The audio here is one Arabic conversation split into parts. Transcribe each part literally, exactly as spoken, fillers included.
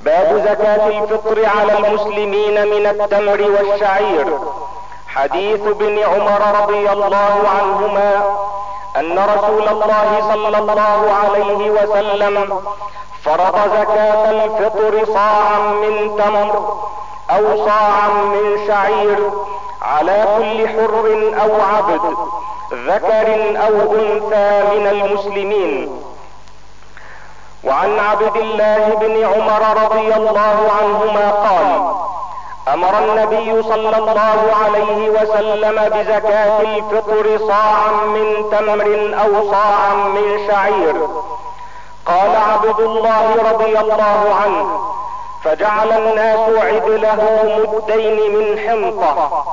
باب زكاة الفطر على المسلمين من التمر والشعير. حديث ابن عمر رضي الله عنهما ان رسول الله صلى الله عليه وسلم فرض زكاة الفطر صاعا من تمر او صاعا من شعير على كل حر او عبد ذكر او انثى من المسلمين. وعن عبد الله بن عمر رضي الله عنهما قال: امر النبي صلى الله عليه وسلم بزكاة الفطر صاعا من تمر او صاعا من شعير. قال عبد الله رضي الله عنه: فجعل الناس عدله مدين من حنطة.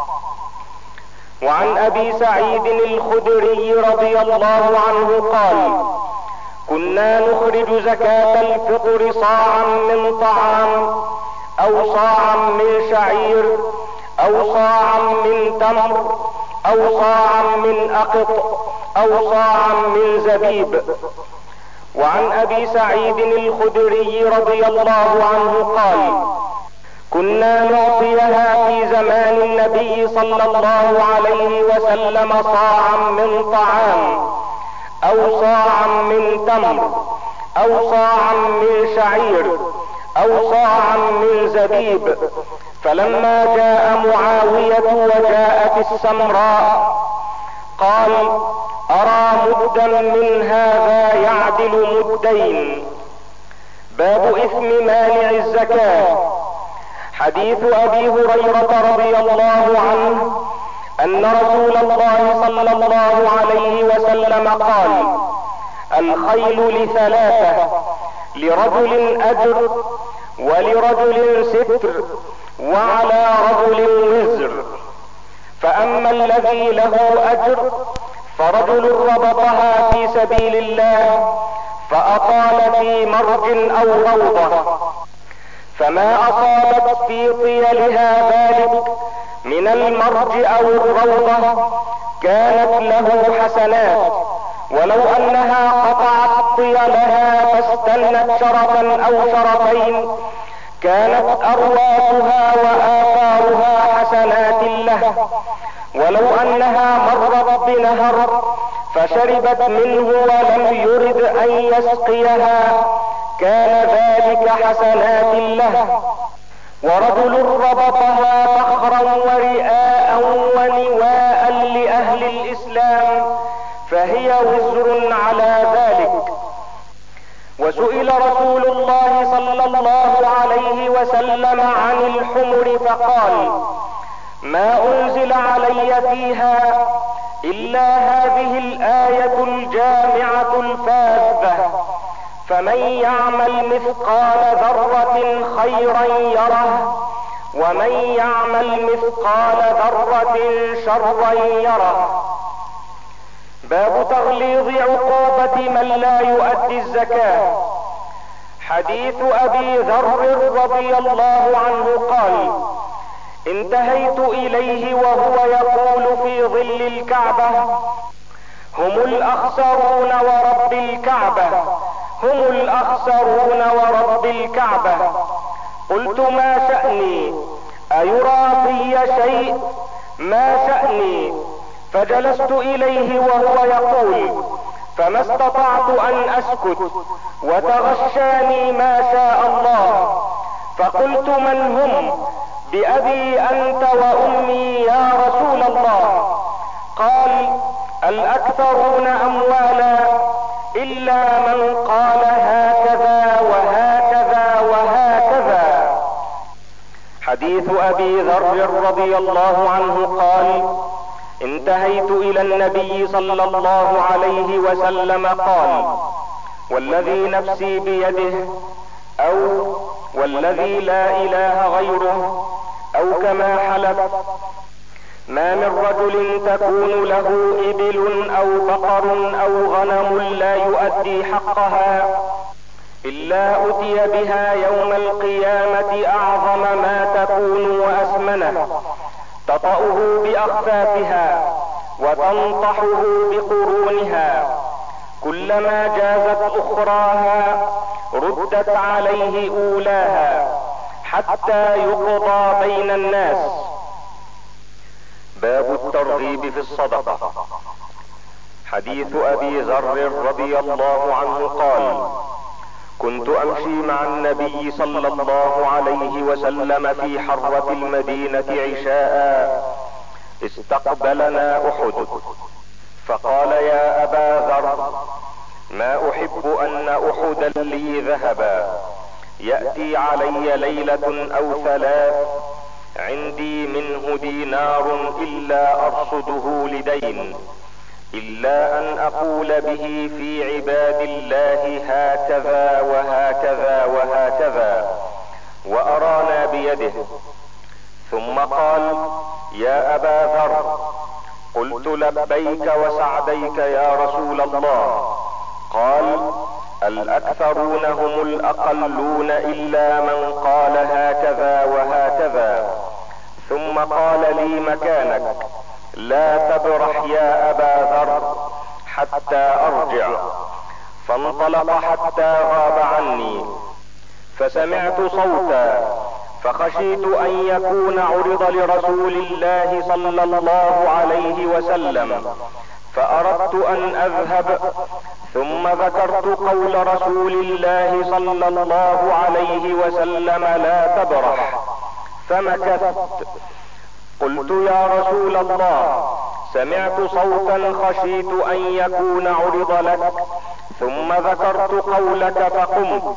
وعن ابي سعيد الخدري رضي الله عنه قال: كنا نخرج زكاة الفطر صاعا من طعام او صاعا من شعير او صاعا من تمر او صاعا من اقط او صاعا من زبيب. وعن ابي سعيد الخدري رضي الله عنه قال: كنا نعطيها في زمان النبي صلى الله عليه وسلم صاعا من طعام او صاعا من تمر او صاعا من شعير او صاعا من زبيب. فلما جاء معاوية وجاءت السمراء قال: ارى مدا من هذا يعدل مدين. باب اثم مانع الزكاة. حديث ابي هريرة رضي الله عنه ان رسول الله صلى الله عليه وسلم قال: الخيل لثلاثة، لرجل اجر ولرجل ستر وعلى رجل وزر. فاما الذي له اجر فرجل ربطها في سبيل الله فاطال في مرج او روضة، فما اصابت في طيلها ذلك من المرج او الروضة كانت له حسنات، ولو انها قطعت طيلها فاستنت شرفا او شرفين كانت ارواحها واثارها حسنات له، ولو انها مرت بنهر فشربت منه ولم يرد ان يسقيها كان ذلك حسنات له. ورجل ربطها فخرا ورئاء ونواء لأهل الإسلام فهي وزر على ذلك. وسئل رسول الله صلى الله عليه وسلم عن الحمر فقال: ما أنزل علي فيها إلا هذه الآية الجامعة الفاذة: فمن يعمل مثقال ذرة خيرا يره ومن يعمل مثقال ذرة شرا يره. باب تغليظ عقوبة من لا يؤدي الزكاة. حديث ابي ذر رضي الله عنه قال: انتهيت اليه وهو يقول في ظل الكعبة: هم الاخسرون ورب الكعبة، هم الاخسرون ورب الكعبة. قلت: ما شأني؟ ايرى في شيء؟ ما شأني؟ فجلست اليه وهو يقول، فما استطعت ان اسكت وتغشاني ما شاء الله، فقلت: من هم؟ بأبي انت وامي يا رسول الله. قال: الاكثرون اموالا الا من قال هكذا وهكذا وهكذا. حديث ابي ذر رضي الله عنه قال: انتهيت الى النبي صلى الله عليه وسلم قال: والذي نفسي بيده، او والذي لا اله غيره، او كما حلف: ما من رجل تكون له ابل او بقر او غنم لا يؤدي حقها الا اتي بها يوم القيامة اعظم ما تكون واسمنه، تطأه باخفافها وتنطحه بقرونها، كلما جازت اخراها رد ردت عليه اولاها حتى يقضى بين الناس. باب الترغيب في الصدقة. حديث ابي ذر رضي الله عنه قال: كنت امشي مع النبي صلى الله عليه وسلم في حرة المدينة عشاء، استقبلنا احد، فقال: يا ابا ذر، ما احب ان احدا لي ذهبا، يأتي علي ليلة او ثلاث عندي منه دينار الا ارصده لدين، الا ان اقول به في عباد الله هكذا وهكذا وهكذا، وأرانا بيده. ثم قال: يا ابا ذر، قلت: لبيك وسعديك يا رسول الله. قال: الاكثرون هم الاقلون الا من قال هكذا وهكذا. ثم قال لي: مكانك، لا تبرح يا ابا ذر حتى ارجع. فانطلق حتى غاب عني، فسمعت صوتا، فخشيت ان يكون عرض لرسول الله صلى الله عليه وسلم، فاردت ان اذهب، ثم ذكرت قول رسول الله صلى الله عليه وسلم: لا تبرح، فمكثت. قلت: يا رسول الله، سمعت صوتا خشيت ان يكون عرض لك، ثم ذكرت قولك فقمت.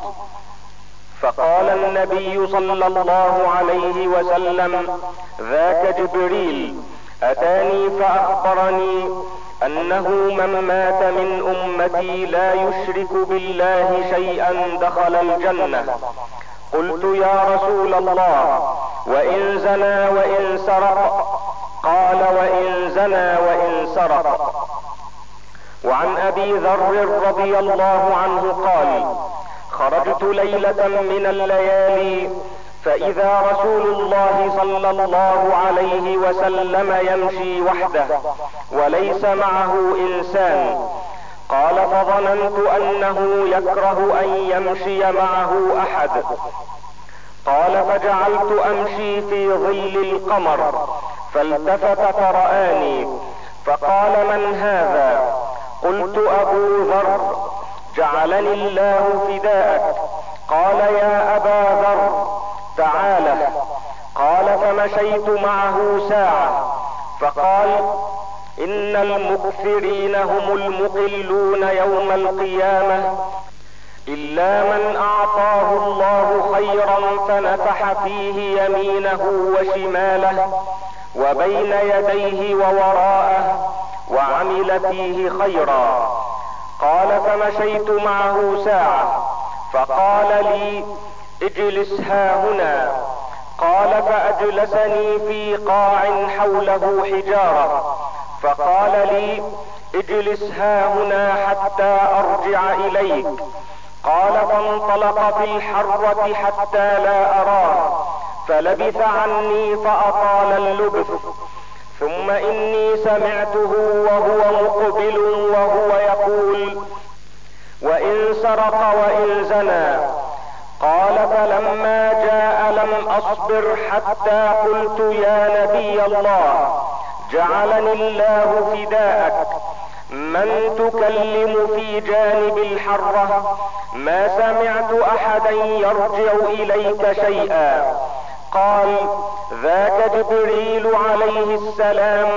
فقال النبي صلى الله عليه وسلم: ذاك جبريل اتاني فاخبرني انه من مات من امتي لا يشرك بالله شيئا دخل الجنة. قلت: يا رسول الله، وان زنى وان سرق؟ قال: وان زنى وان سرق. وعن ابي ذر رضي الله عنه قال: خرجت ليلة من الليالي فاذا رسول الله صلى الله عليه وسلم يمشي وحده وليس معه انسان. قال: فظننت انه يكره ان يمشي معه احد. قال: فجعلت امشي في ظل القمر، فالتفت فرآني، فقال: من هذا؟ قلت: ابو ذر، جعلني الله فداءك. قال: يا ابا ذر، تعال. قال: فمشيت معه ساعة، فقال: ان المكثرين هم المقلون يوم القيامة، الا من اعطاه الله خيرا فنفح فيه يمينه وشماله وبين يديه ووراءه وعمل فيه خيرا. قال: فمشيت معه ساعة، فقال لي: اجلس هاهنا. قال: فاجلسني في قاع حوله حجارة، فقال لي: اجلس هاهنا حتى ارجع اليك. قال: فانطلق في الحرة حتى لا اراه، فلبث عني فاطال اللبث. ثم اني سمعته وهو مقبل وهو يقول: وان سرق وان زنى. قال: فلما جاء لم اصبر حتى قلت: يا نبي الله، جعلني الله فداءك، من تكلم في جانب الحرة؟ ما سمعت احدا يرجع اليك شيئا. قال: ذاك جبريل عليه السلام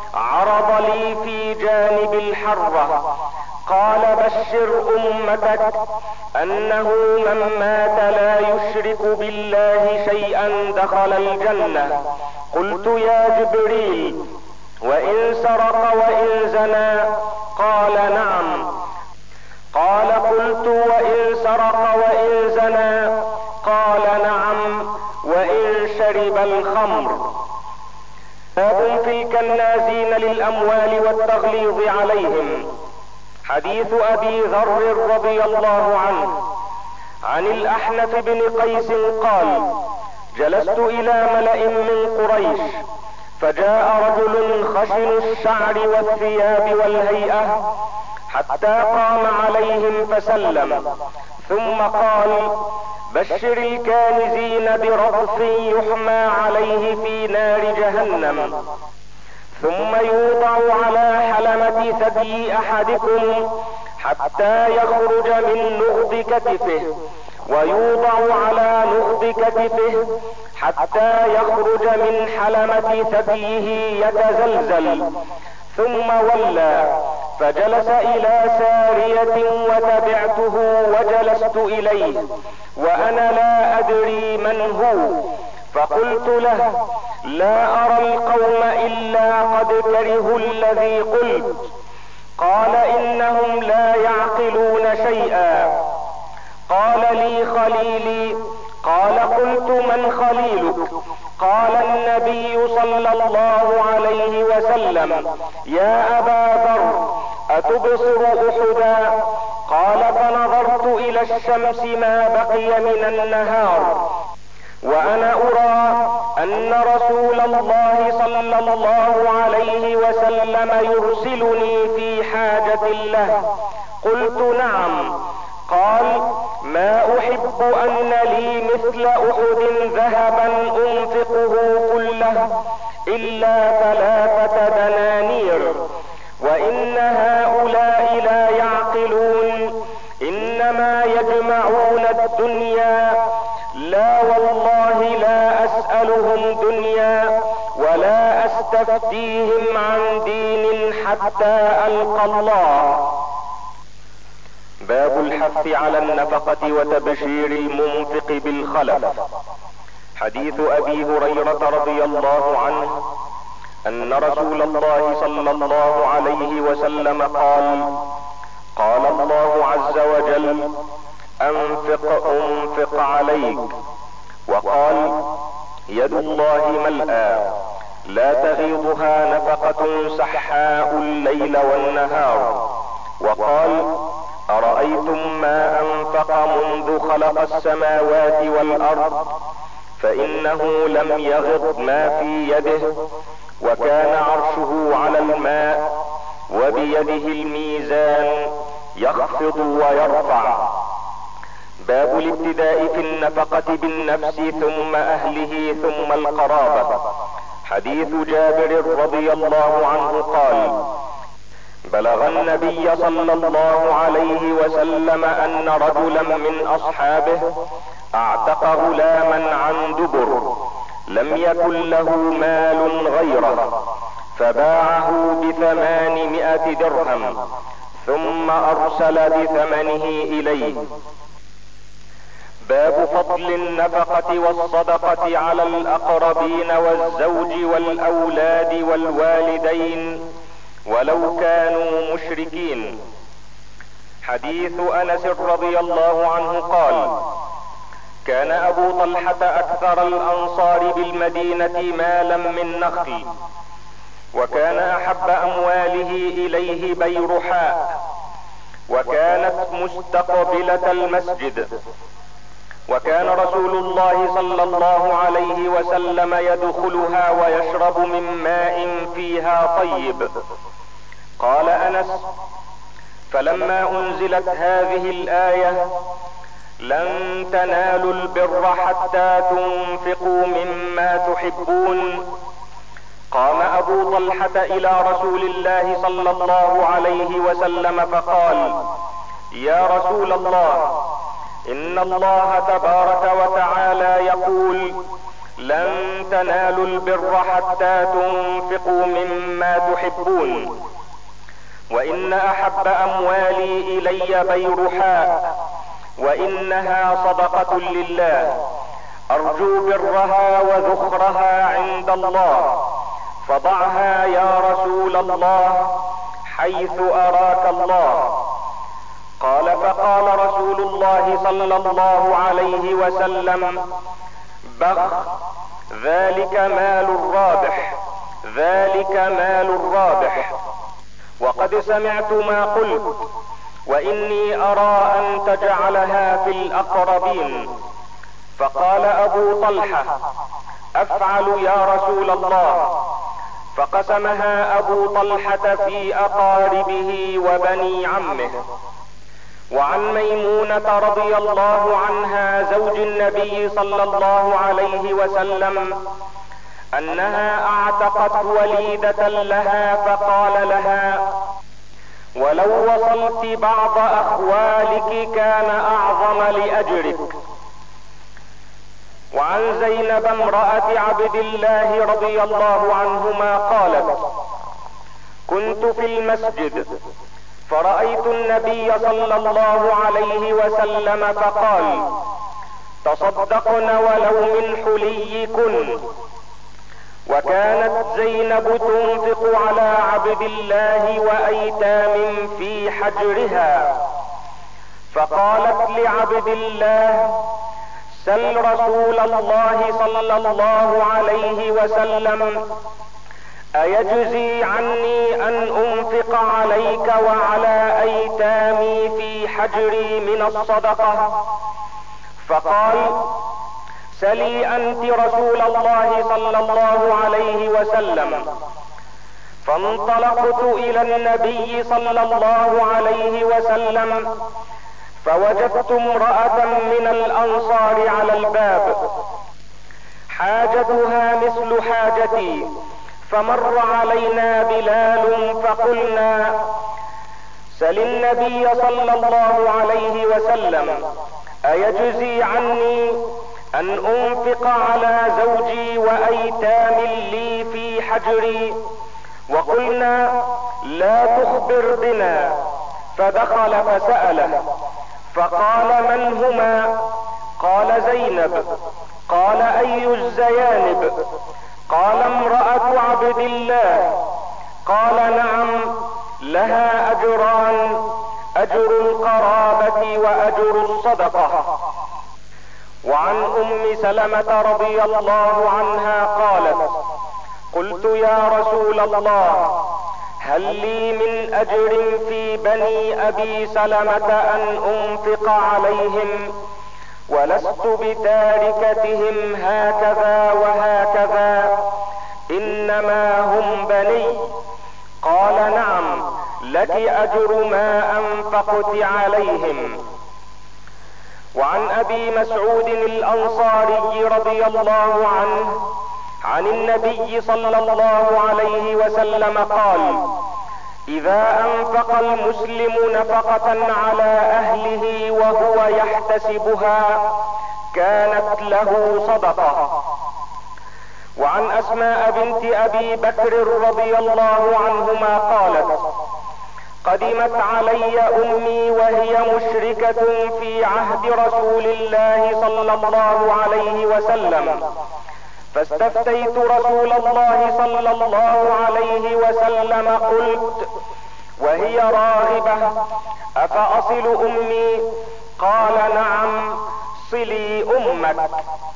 عرض لي في جانب الحرة. قال: بشر امتك انه من مات لا يشرك بالله شيئا دخل الجنة. قلت: يا جبريل، وان سرق وان زنى؟ قال: نعم. قال: قلت: وان سرق وان زنى؟ قال: نعم، وان شرب الخمر. باب في الكنازين للاموال والتغليظ عليهم. حديث ابي ذر رضي الله عنه عن الاحنف بن قيس قال: جلست الى ملأ من قريش، فجاء رجل خشن الشعر والثياب والهيئة، حتى قام عليهم فسلم، ثم قال: بشر الكانزين برغف يحمى عليه في نار جهنم، ثم يوضع على حلمة ثدي احدكم حتى يخرج من نغض كتفه، ويوضع على نغض كتفه حتى يخرج من حلمة ثديه يتزلزل. ثم ولى فجلس الى سارية وتبعته وجلست اليه وانا لا ادري من هو، فقلت له: لا ارى القوم الا قد كرهوا الذي قلت. قال: انهم لا يعقلون شيئا. قال لي: خليلي. قال: قلت: من خليلك؟ قال: النبي صلى الله عليه وسلم. يا ابا ذر، اتبصر احدا؟ قال: فنظرت الى الشمس ما بقي من النهار وانا ارى ان رسول الله صلى الله عليه وسلم يرسلني في حاجة له. قلت: نعم. قال: ما احب ان لي مثل احد ذهبا انفقه كله الا ثلاثة دنانير، وان هؤلاء لا يعقلون، انما يجمعون الدنيا. لا والله لا اسألهم دنيا ولا استفتيهم عن دين حتى القى الله. باب الحث على النفقة وتبشير المنفق بالخلف. حديث ابي هريرة رضي الله عنه ان رسول الله صلى الله عليه وسلم قال: قال الله عز وجل: انفق انفق عليك. وقال: يد الله ملأى لا تغيضها نفقة سحاء الليل والنهار. وقال: أرأيتم ما أنفق منذ خلق السماوات والأرض فإنه لم يغض ما في يده، وكان عرشه على الماء، وبيده الميزان يخفض ويرفع. باب الابتداء في النفقة بالنفس ثم اهله ثم القرابة. حديث جابر رضي الله عنه قال: بلغ النبي صلى الله عليه وسلم ان رجلا من اصحابه اعتق غلاما عن دبر لم يكن له مال غيره، فباعه بثمانمائة درهم ثم ارسل بثمنه اليه. باب فضل النفقة والصدقة على الاقربين والزوج والاولاد والوالدين ولو كانوا مشركين. حديث انس رضي الله عنه قال: كان ابو طلحة اكثر الانصار بالمدينة مالا من نخل، وكان احب امواله اليه بيرحاء، وكانت مستقبلة المسجد، وكان رسول الله صلى الله عليه وسلم يدخلها ويشرب من ماء فيها طيب. قال انس: فلما انزلت هذه الاية: لن تنالوا البر حتى تنفقوا مما تحبون، قام ابو طلحة الى رسول الله صلى الله عليه وسلم فقال: يا رسول الله، ان الله تبارك وتعالى يقول: لن تنالوا البر حتى تنفقوا مما تحبون، وان احب اموالي الي بيرحاء، وانها صدقة لله، ارجو برها وذخرها عند الله، فضعها يا رسول الله حيث اراك الله. قال: فقال رسول الله صلى الله عليه وسلم: بخ، ذلك مال الرابح، ذلك مال الرابح. وقد سمعت ما قلت، واني ارى ان تجعلها في الاقربين. فقال ابو طلحة: افعل يا رسول الله. فقسمها ابو طلحة في اقاربه وبني عمه. وعن ميمونة رضي الله عنها زوج النبي صلى الله عليه وسلم انها اعتقت وليدة لها فقال لها: ولو وصلت بعض اخوالك كان اعظم لاجرك. وعن زينب امرأة عبد الله رضي الله عنهما قالت: كنت في المسجد فرأيت النبي صلى الله عليه وسلم فقال: تصدقن ولو من حليكن. وكانت زينب تنفق على عبد الله وايتام في حجرها، فقالت لعبد الله: سل رسول الله صلى الله عليه وسلم ايجزي عني ان انفق عليك وعلى ايتامي في حجري من الصدقة؟ فقال: سلي انت رسول الله صلى الله عليه وسلم. فانطلقت الى النبي صلى الله عليه وسلم فوجدت امرأة من الانصار على الباب حاجتها مثل حاجتي، فمر علينا بلال فقلنا: سل النبي صلى الله عليه وسلم ايجزي عني ان انفق على زوجي وايتام لي في حجري؟ وقلنا: لا تخبر بنا. فدخل فسأله فقال: من هما؟ قال: زينب. قال: اي الزيانب؟ قال: امرأة عبد الله. قال: نعم، لها اجران: اجر القرابة واجر الصدقة. وعن ام سلمة رضي الله عنها قالت: قلت: يا رسول الله، هل لي من اجر في بني ابي سلمة ان انفق عليهم؟ ولست بتاركتهم هكذا وهكذا، انما هم بني. قال: نعم، لك اجر ما انفقت عليهم. وعن ابي مسعود الانصاري رضي الله عنه عن النبي صلى الله عليه وسلم قال: اذا انفق المسلم نفقة على اهله وهو يحتسبها كانت له صدقة. وعن اسماء بنت ابي بكر رضي الله عنهما قالت: قدمت علي امي وهي مشركة في عهد رسول الله صلى الله عليه وسلم، فاستفتيت رسول الله صلى الله عليه وسلم قلت وهي راغبة: افاصل امي؟ قال: نعم، صلي امك.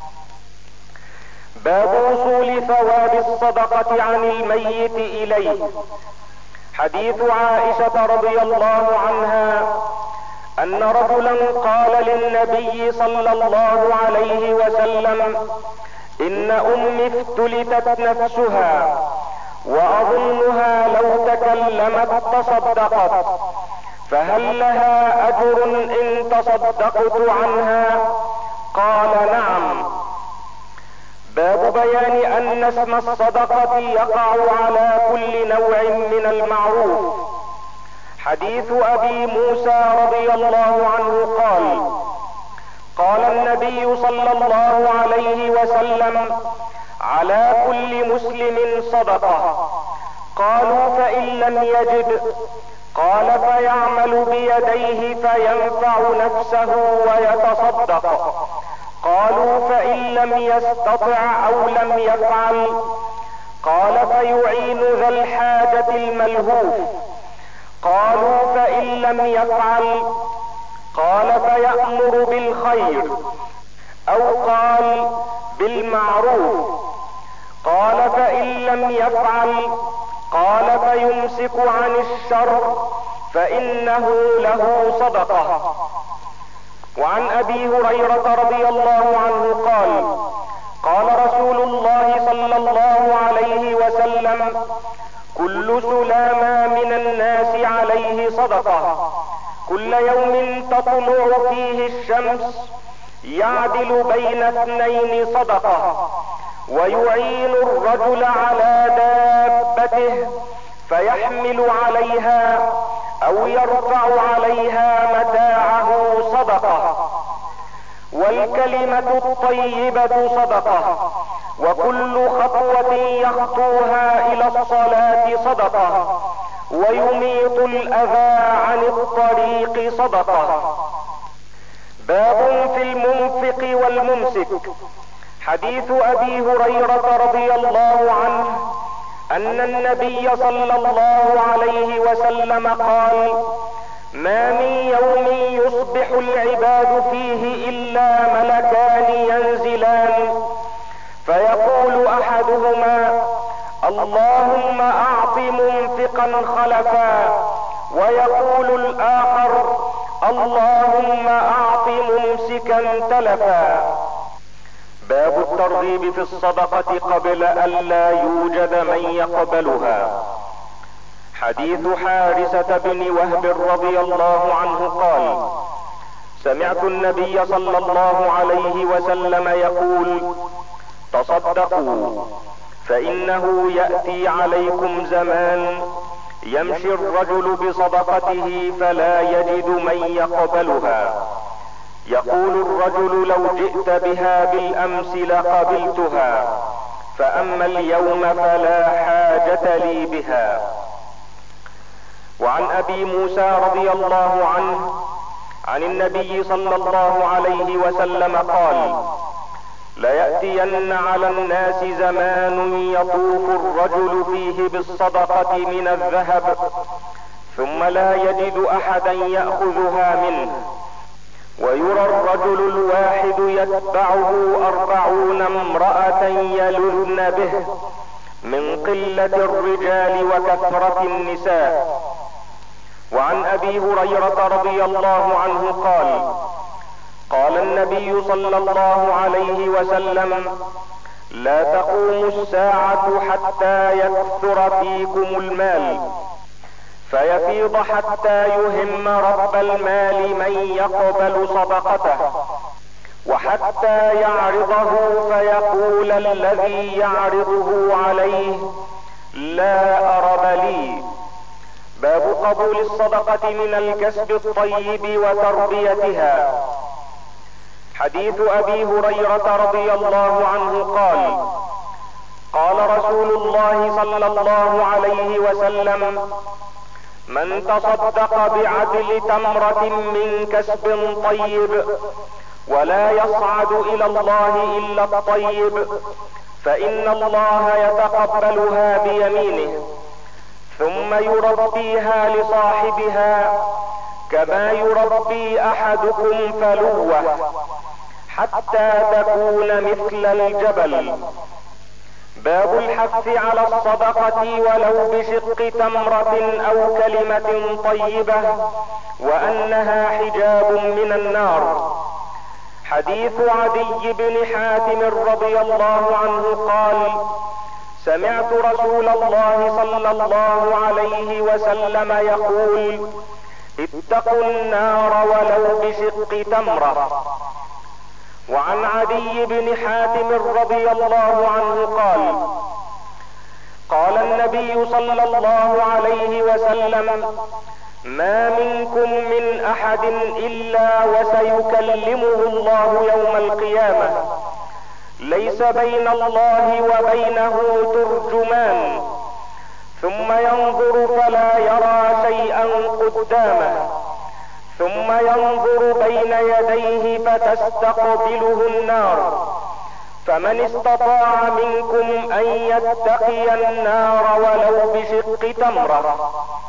باب وصول ثواب الصدقة عن الميت اليه. حديث عائشة رضي الله عنها ان رجلا قال للنبي صلى الله عليه وسلم: ان امي افتلتت نفسها واظنها لو تكلمت تصدقت، فهل لها اجر ان تصدقت عنها؟ قال: نعم. باب بيان ان اسم الصدقة يقع على كل نوع من المعروف. حديث ابي موسى رضي الله عنه قال: قال النبي صلى الله عليه وسلم: على كل مسلم صدقة. قالوا: فإن لم يجد؟ قال: فيعمل بيديه فينفع نفسه ويتصدق. قالوا: فإن لم يستطع او لم يفعل؟ قال: فيعين ذا الحاجة الملهوف. قالوا: فإن لم يفعل؟ قال: فيأمر بالخير، او قال بالمعروف. قال: فإن لم يفعل؟ قال: فيمسك عن الشر فإنه له صدقة. وعن ابي هريرة رضي الله عنه قال: قال رسول الله صلى الله عليه وسلم: كل سلامة من الناس عليه صدقة، كل يوم تطلع فيه الشمس يعدل بين اثنين صدقة، ويعين الرجل على دابته فيحمل عليها او يرفع عليها متاعه صدقة، والكلمة الطيبة صدقة، وكل خطوة يخطوها الى الصلاة صدقة، ويميط الاذى عن الطريق صدقة. باب في المنفق والممسك. حديث ابي هريرة رضي الله عنه ان النبي صلى الله عليه وسلم قال: ما من يوم يصبح العباد فيه الا ملكان ينزلان، فيقول احدهما: اللهم اعط منفقا خلفا، ويقول الاخر: اللهم اعط ممسكا تلفا. باب الترغيب في الصدقة قبل الا يوجد من يقبلها. حديث حارثة بن وهب رضي الله عنه قال: سمعت النبي صلى الله عليه وسلم يقول: تصدقوا، فانه يأتي عليكم زمان يمشي الرجل بصدقته فلا يجد من يقبلها، يقول الرجل: لو جئت بها بالامس لقبلتها، فاما اليوم فلا حاجة لي بها. وعن ابي موسى رضي الله عنه عن النبي صلى الله عليه وسلم قال: ليأتين على الناس زمان يطوف الرجل فيه بالصدقة من الذهب ثم لا يجد احدا يأخذها منه، ويرى الرجل الواحد يتبعه أربعون امرأة يلذن به من قلة الرجال وكثرة النساء. وعن ابي هريرة رضي الله عنه قال: قال النبي صلى الله عليه وسلم: لا تقوم الساعة حتى يكثر فيكم المال، فيفيض حتى يهم رب المال من يقبل صدقته، وحتى يعرضه فيقول الذي يعرضه عليه: لا أرب لي. باب قبول الصدقة من الكسب الطيب وتربيتها. حديث ابي هريرة رضي الله عنه قال: قال رسول الله صلى الله عليه وسلم: من تصدق بعدل تمرة من كسب طيب ولا يصعد الى الله الا الطيب، فان الله يتقبلها بيمينه ثم يربيها لصاحبها كما يربي احدكم فلوه حتى تكون مثل الجبل. باب الحث على الصدقة ولو بشق تمرة او كلمة طيبة، وانها حجاب من النار. حديث عدي بن حاتم رضي الله عنه قال: سمعت رسول الله صلى الله عليه وسلم يقول: اتقوا النار ولو بشق تمرة. وعن عدي بن حاتم رضي الله عنه قال: قال النبي صلى الله عليه وسلم: ما منكم من احد الا وسيكلمه الله يوم القيامة، ليس بين الله وبينه ترجمان، ثم ينظر فلا يرى شيئا قدامه، ثم ينظر بين يديه فتستقبله النار، فمن استطاع منكم ان يتقي النار ولو بشق تمرة.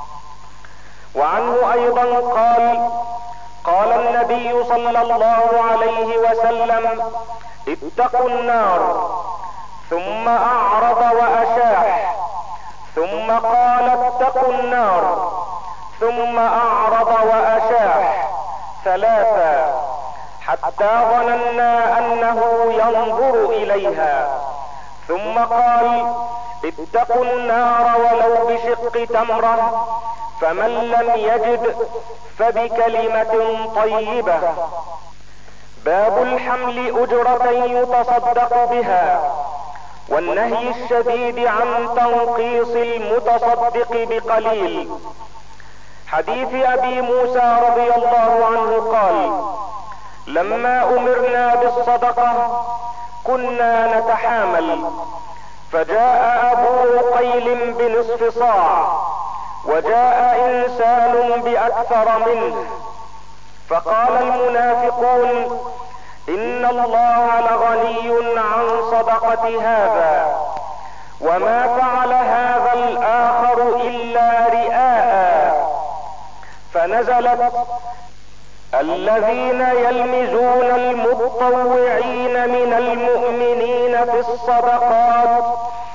وعنه ايضا قال: قال النبي صلى الله عليه وسلم: اتقوا النار، ثم اعرض واشاح، ثم قال: اتقوا النار، ثم اعرض واشاح ثلاثا، حتى ظننا انه ينظر اليها، ثم قال: اتقوا النار ولو بشق تمرة، فمن لم يجد فبكلمة طيبة. باب الحمل أجرة يتصدق بها، والنهي الشديد عن تنقيص المتصدق بقليل. حديث ابي موسى رضي الله عنه قال: لما امرنا بالصدقة كنا نتحامل، فجاء ابو عقيل بنصف صاع، وجاء انسان باكثر منه، فقال المنافقون: ان الله لغني عن صدقة هذا، وما فعل هذا الاخر الا رئاء. فنزلت: الذين يلمزون المتطوعين من المؤمنين في الصدقات،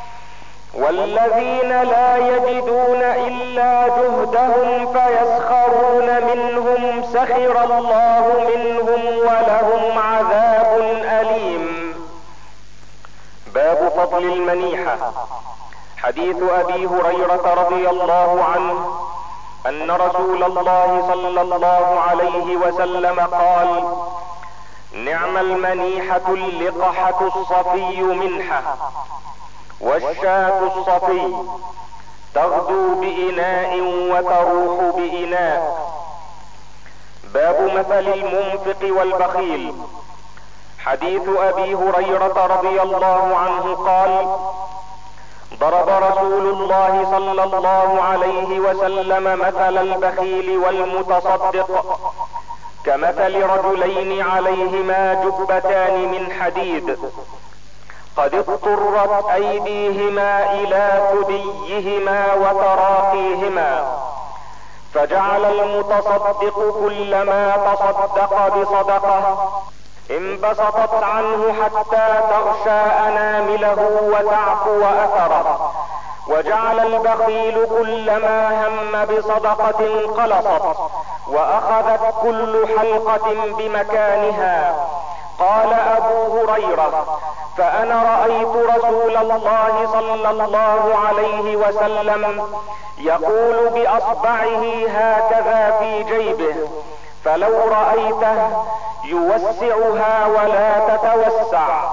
والذين لا يجدون الا جهدهم فيسخرون منهم سخر الله منهم ولهم عذاب اليم. باب فضل المنيحة. حديث ابي هريرة رضي الله عنه ان رسول الله صلى الله عليه وسلم قال: نعم المنيحة اللقحة الصفي منحة، والشاة الصفي تغدو بإناء وتروح بإناء. باب مثل المنفق والبخيل. حديث ابي هريرة رضي الله عنه قال: ضرب رسول الله صلى الله عليه وسلم مثل البخيل والمتصدق كمثل رجلين عليهما جبتان من حديد، قد اضطرت ايديهما الى ثديهما وتراقيهما، فجعل المتصدق كلما تصدق بصدقة انبسطت عنه حتى تغشى انامله وتعفو اثره، وجعل البخيل كلما هم بصدقة انقلصت واخذت كل حلقة بمكانها. قال ابو هريرة: فانا رأيت رسول الله صلى الله عليه وسلم يقول باصبعه هكذا في جيبه، فلو رأيته يوسعها ولا تتوسع.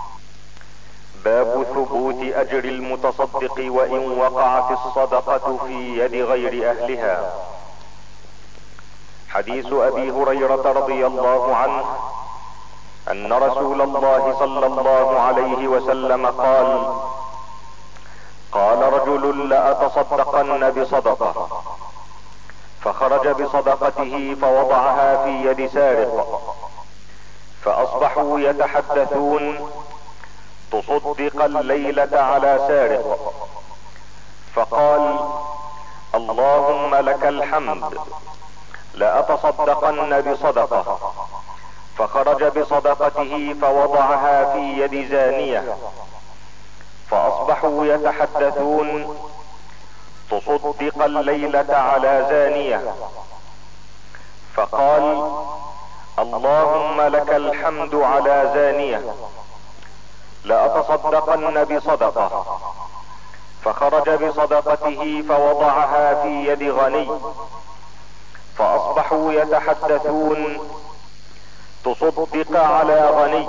باب ثبوت اجر المتصدق وان وقعت الصدقة في يد غير اهلها. حديث ابي هريرة رضي الله عنه ان رسول الله صلى الله عليه وسلم قال: قال رجل: لأتصدقن بصدقة، فخرج بصدقته فوضعها في يد سارق، فاصبحوا يتحدثون: تصدق الليلة على سارق. فقال: اللهم لك الحمد، لأتصدقن بصدقة، فخرج بصدقته فوضعها في يد زانية، فاصبحوا يتحدثون: تصدق الليلة على زانية. فقال: اللهم لك الحمد على زانية، لأتصدقن بصدقة، فخرج بصدقته فوضعها في يد غني، فاصبحوا يتحدثون: تصدق على غني.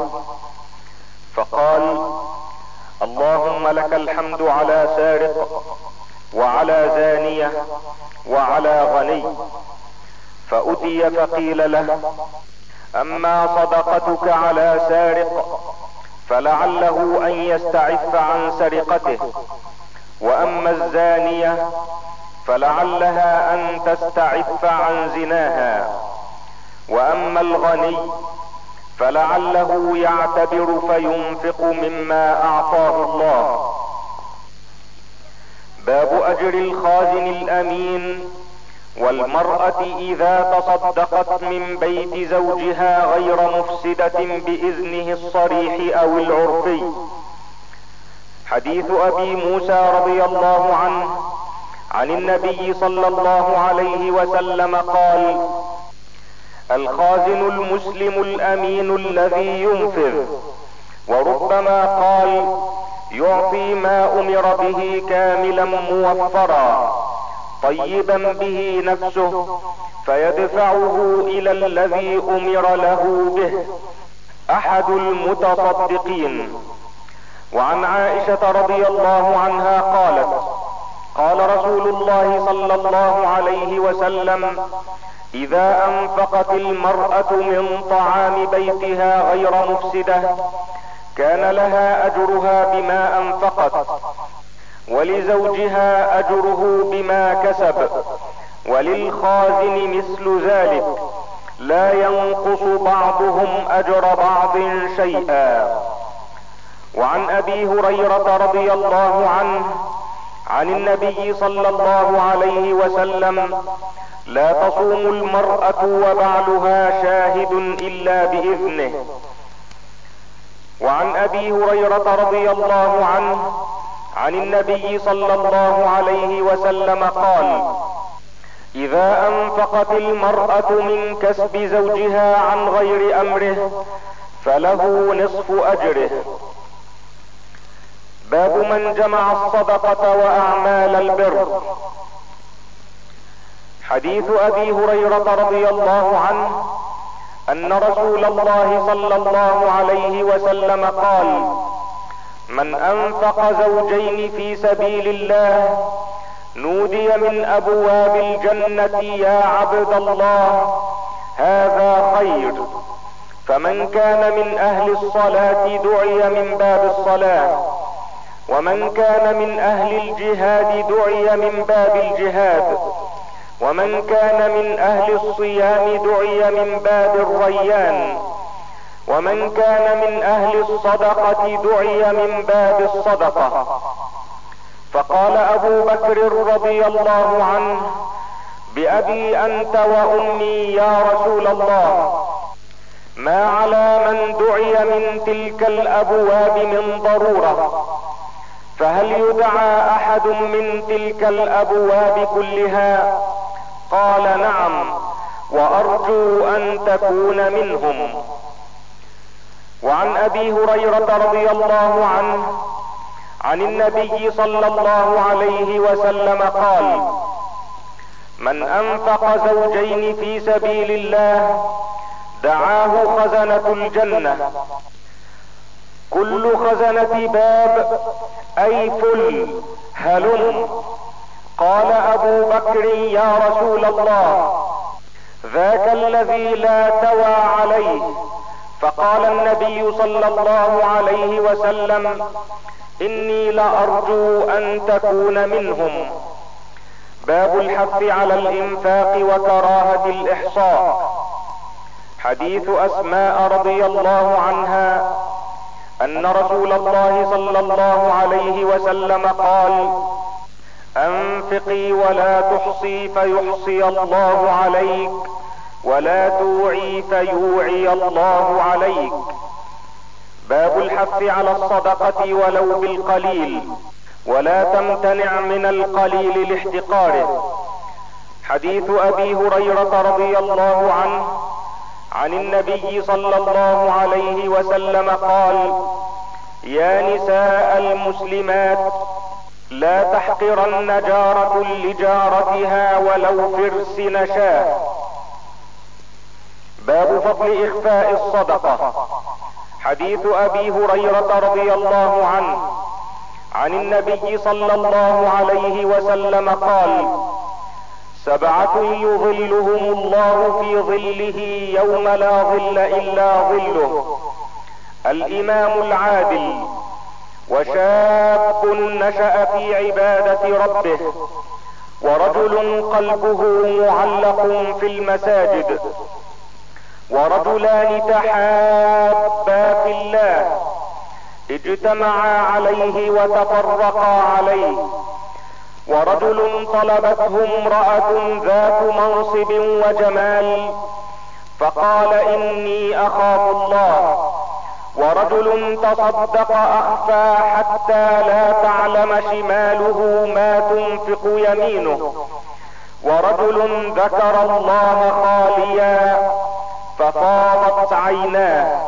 فقال: اللهم لك الحمد على سارق وعلى زانية وعلى غني. فأتي فقيل له: اما صدقتك على سارق فلعله ان يستعف عن سرقته، واما الزانية فلعلها ان تستعف عن زناها، واما الغني فلعله يعتبر فينفق مما اعطاه الله. باب اجر الخازن الامين والمرأة اذا تصدقت من بيت زوجها غير مفسدة باذنه الصريح او العرفي. حديث ابي موسى رضي الله عنه عن النبي صلى الله عليه وسلم قال: الخازن المسلم الامين الذي ينفذ. وربما قال: يعطي ما امر به كاملا موفرا، طيبا به نفسه فيدفعه الى الذي امر له به، احد المتصدقين. وعن عائشة رضي الله عنها قالت: قال رسول الله صلى الله عليه وسلم: اذا انفقت المرأة من طعام بيتها غير مفسدة كان لها اجرها بما انفقت، ولزوجها اجره بما كسب، وللخازن مثل ذلك، لا ينقص بعضهم اجر بعض شيئا. وعن ابي هريرة رضي الله عنه عن النبي صلى الله عليه وسلم: لا تصوم المرأة وبعلها شاهد الا باذنه. وعن ابي هريرة رضي الله عنه عن النبي صلى الله عليه وسلم قال: اذا انفقت المرأة من كسب زوجها عن غير امره فله نصف اجره. باب من جمع الصدقة واعمال البر. حديث ابي هريرة رضي الله عنه ان رسول الله صلى الله عليه وسلم قال: من انفق زوجين في سبيل الله نودي من ابواب الجنة: يا عبد الله هذا خير. فمن كان من اهل الصلاة دعي من باب الصلاة، ومن كان من اهل الجهاد دعي من باب الجهاد، ومن كان من اهل الصيام دعي من باب الريان، ومن كان من اهل الصدقة دعي من باب الصدقة. فقال ابو بكر رضي الله عنه: بأبي انت وامي يا رسول الله، ما على من دعي من تلك الابواب من ضرورة، فهل يدعى احد من تلك الابواب كلها؟ قال: نعم، وارجو ان تكون منهم. وعن ابي هريرة رضي الله عنه عن النبي صلى الله عليه وسلم قال: من انفق زوجين في سبيل الله دعاه خزنة الجنة. كل خزنة باب، اي فل هلم. قال ابو بكر: يا رسول الله، ذاك الذي لا توى عليه. فقال النبي صلى الله عليه وسلم: اني لارجو ان تكون منهم. باب الحث على الانفاق وكراهة الاحصاء. حديث اسماء رضي الله عنها ان رسول الله صلى الله عليه وسلم قال: انفقي ولا تحصي فيحصي الله عليك، ولا توعي فيوعي الله عليك. باب الحث على الصدقة ولو بالقليل، ولا تمتنع من القليل لاحتقاره. حديث ابي هريرة رضي الله عنه عن النبي صلى الله عليه وسلم قال: يا نساء المسلمات، لا تحقرن جارة لجارتها ولو فرس نشاه. باب فضل اخفاء الصدقة. حديث ابي هريرة رضي الله عنه عن النبي صلى الله عليه وسلم قال: سبعة يظلهم الله في ظله يوم لا ظل الا ظله: الامام العادل، وشاب نشأ في عبادة ربه، ورجل قلبه معلق في المساجد، ورجلان تحابا في الله اجتمعا عليه وتفرقا عليه، ورجل طلبته امرأة ذات منصب وجمال فقال: اني اخاف الله، ورجل تصدق اخفى حتى لا تعلم شماله ما تنفق يمينه، ورجل ذكر الله خاليا ففاضت عيناه.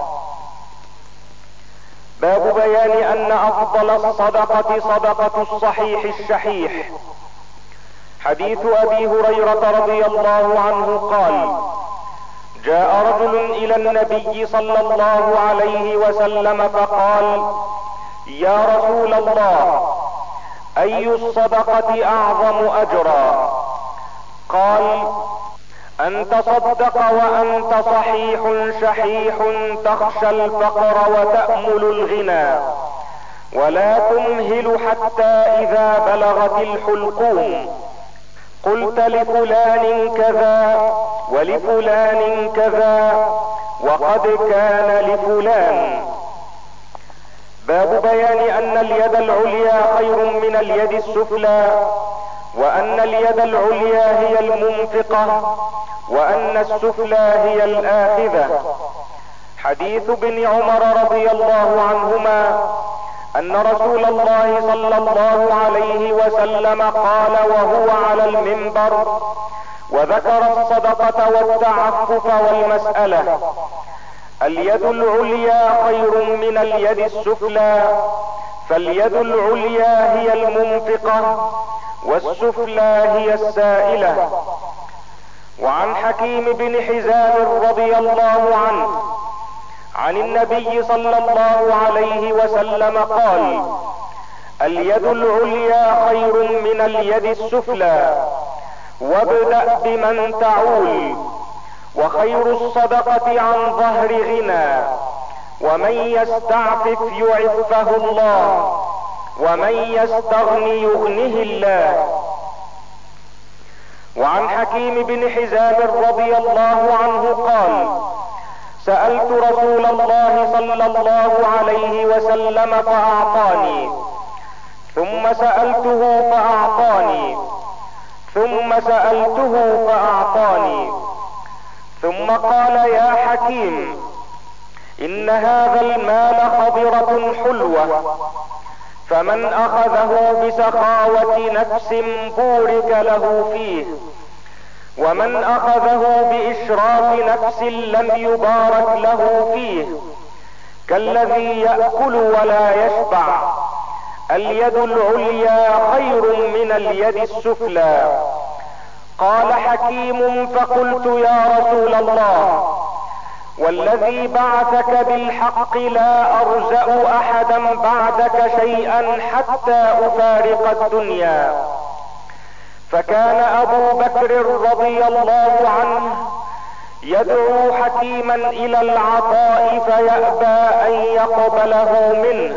باب بيان ان افضل الصدقة صدقة الصحيح الشحيح. حديث ابي هريرة رضي الله عنه قال: جاء رجل الى النبي صلى الله عليه وسلم فقال: يا رسول الله، اي الصدقة اعظم اجرا؟ قال: ان تصدق وانت صحيح شحيح تخشى الفقر وتأمل الغنى، ولا تمهل حتى اذا بلغت الحلقوم قلت لفلان كذا ولفلان كذا وقد كان لفلان. باب بيان ان اليد العليا خير من اليد السفلى، وان اليد العليا هي المنفقة، وان السفلى هي الاخذة. حديث ابن عمر رضي الله عنهما ان رسول الله صلى الله عليه وسلم قال وهو على المنبر وذكر الصدقة والتعفف والمسألة: اليد العليا خير من اليد السفلى، فاليد العليا هي المنفقة والسفلى هي السائلة. وعن حكيم بن حزام رضي الله عنه عن النبي صلى الله عليه وسلم قال: اليد العليا خير من اليد السفلى، وابدأ بمن تعول، وخير الصدقة عن ظهر غنى، ومن يستعفف يعفه الله، ومن يستغني يغنه الله. وعن حكيم بن حزام رضي الله عنه قال: سألت رسول الله صلى الله عليه وسلم فأعطاني، ثم سألته فأعطاني، ثم سألته فأعطاني، ثم قال: يا حكيم، إن هذا المال خضرة حلوة، فمن أخذه بسخاوة نفس بورك له فيه، ومن أخذه بإشراف نفس لم يبارك له فيه، كالذي يأكل ولا يشبع. اليد العليا خير من اليد السفلى. قال حكيم: فقلت يا رسول الله، والذي بعثك بالحق لا أرزأ أحدا بعدك شيئا حتى أفارق الدنيا. فكان أبو بكر رضي الله عنه يدعو حكيما إلى العطاء فيأبى أن يقبله منه،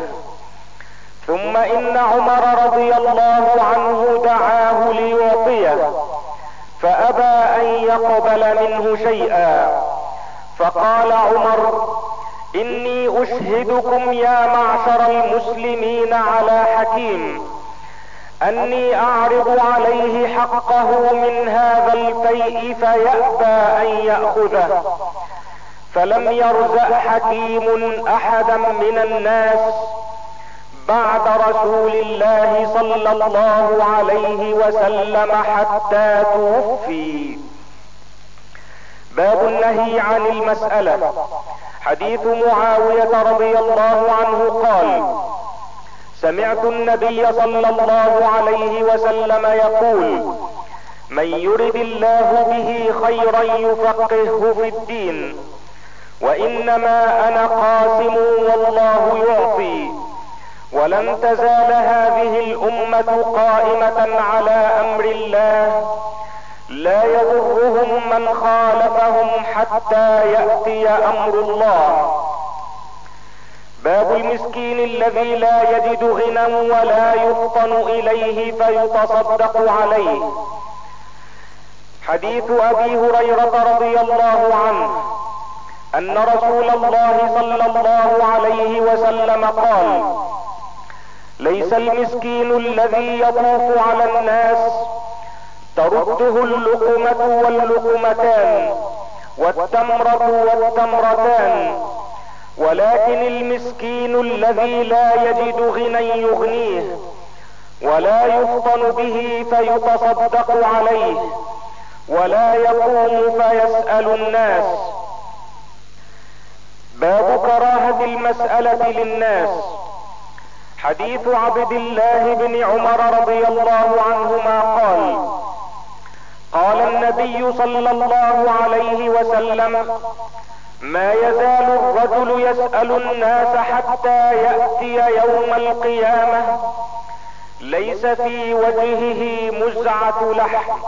ثم إن عمر رضي الله عنه دعاه ليعطيه فأبى أن يقبل منه شيئا. فقال عمر: إني أشهدكم يا معشر المسلمين على حكيم أني أعرض عليه حقه من هذا الفيء فيأبى أن يأخذه. فلم يرزق حكيم أحدا من الناس بعد رسول الله صلى الله عليه وسلم حتى توفي. باب النهي عن المسألة. حديث معاوية رضي الله عنه قال: سمعت النبي صلى الله عليه وسلم يقول: من يرد الله به خيرا يفقهه في الدين، وإنما أنا قاسم والله يعطي، ولن تزال هذه الأمة قائمة على أمر الله لا يضرهم من خالفهم حتى يأتي أمر الله. باب المسكين الذي لا يجد غنى ولا يفطن إليه فيتصدق عليه. حديث أبي هريرة رضي الله عنه أن رسول الله صلى الله عليه وسلم قال: ليس المسكين الذي يطوف على الناس ترده اللقمة واللقمتان والتمرة والتمرتان، ولكن المسكين الذي لا يجد غنى يغنيه ولا يفطن به فيتصدق عليه ولا يقوم فيسأل الناس. باب كراهة المسألة للناس. حديث عبد الله بن عمر رضي الله عنهما قال: قال النبي صلى الله عليه وسلم: ما يزال الرجل يسأل الناس حتى يأتي يوم القيامة ليس في وجهه مزعة لحم.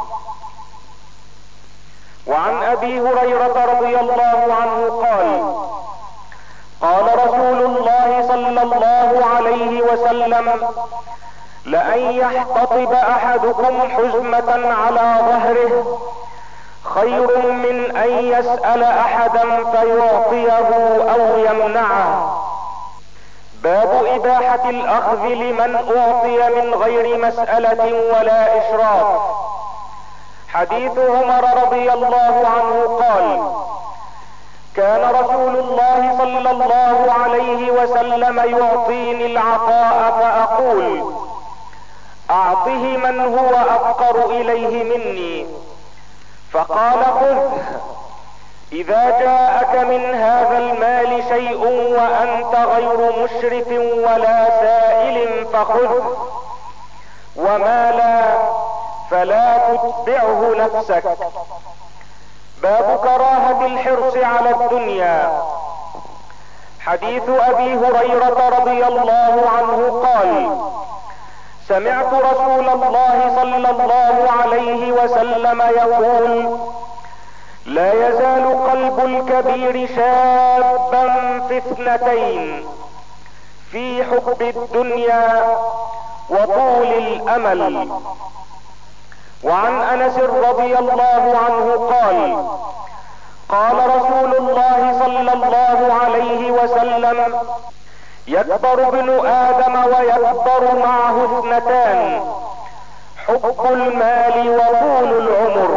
وعن ابي هريرة رضي الله عنه قال: قال رسول الله صلى الله عليه وسلم: لأن يحتطب احدكم حزمة على ظهره خير من ان يسأل احدا فيعطيه او يمنعه. باب اباحة الاخذ لمن اعطي من غير مسألة ولا اشراف. حديث عمر رضي الله عنه قال: كان رسول الله صلى الله عليه وسلم يعطيني العطاء فاقول: اعطه من هو افقر اليه مني، فقال: خذه، اذا جاءك من هذا المال شيء وانت غير مشرف ولا سائل فخذه، وما لا فلا تتبعه نفسك. باب كراهة الحرص على الدنيا. حديث ابي هريرة رضي الله عنه قال: سمعت رسول الله صلى الله عليه وسلم يقول: لا يزال قلب الكبير شابا في اثنتين، في حب الدنيا وطول الامل. وعن انس رضي الله عنه قال: قال رسول الله صلى الله عليه وسلم: يكبر ابن ادم ويكبر معه اثنتان، حب المال وطول العمر.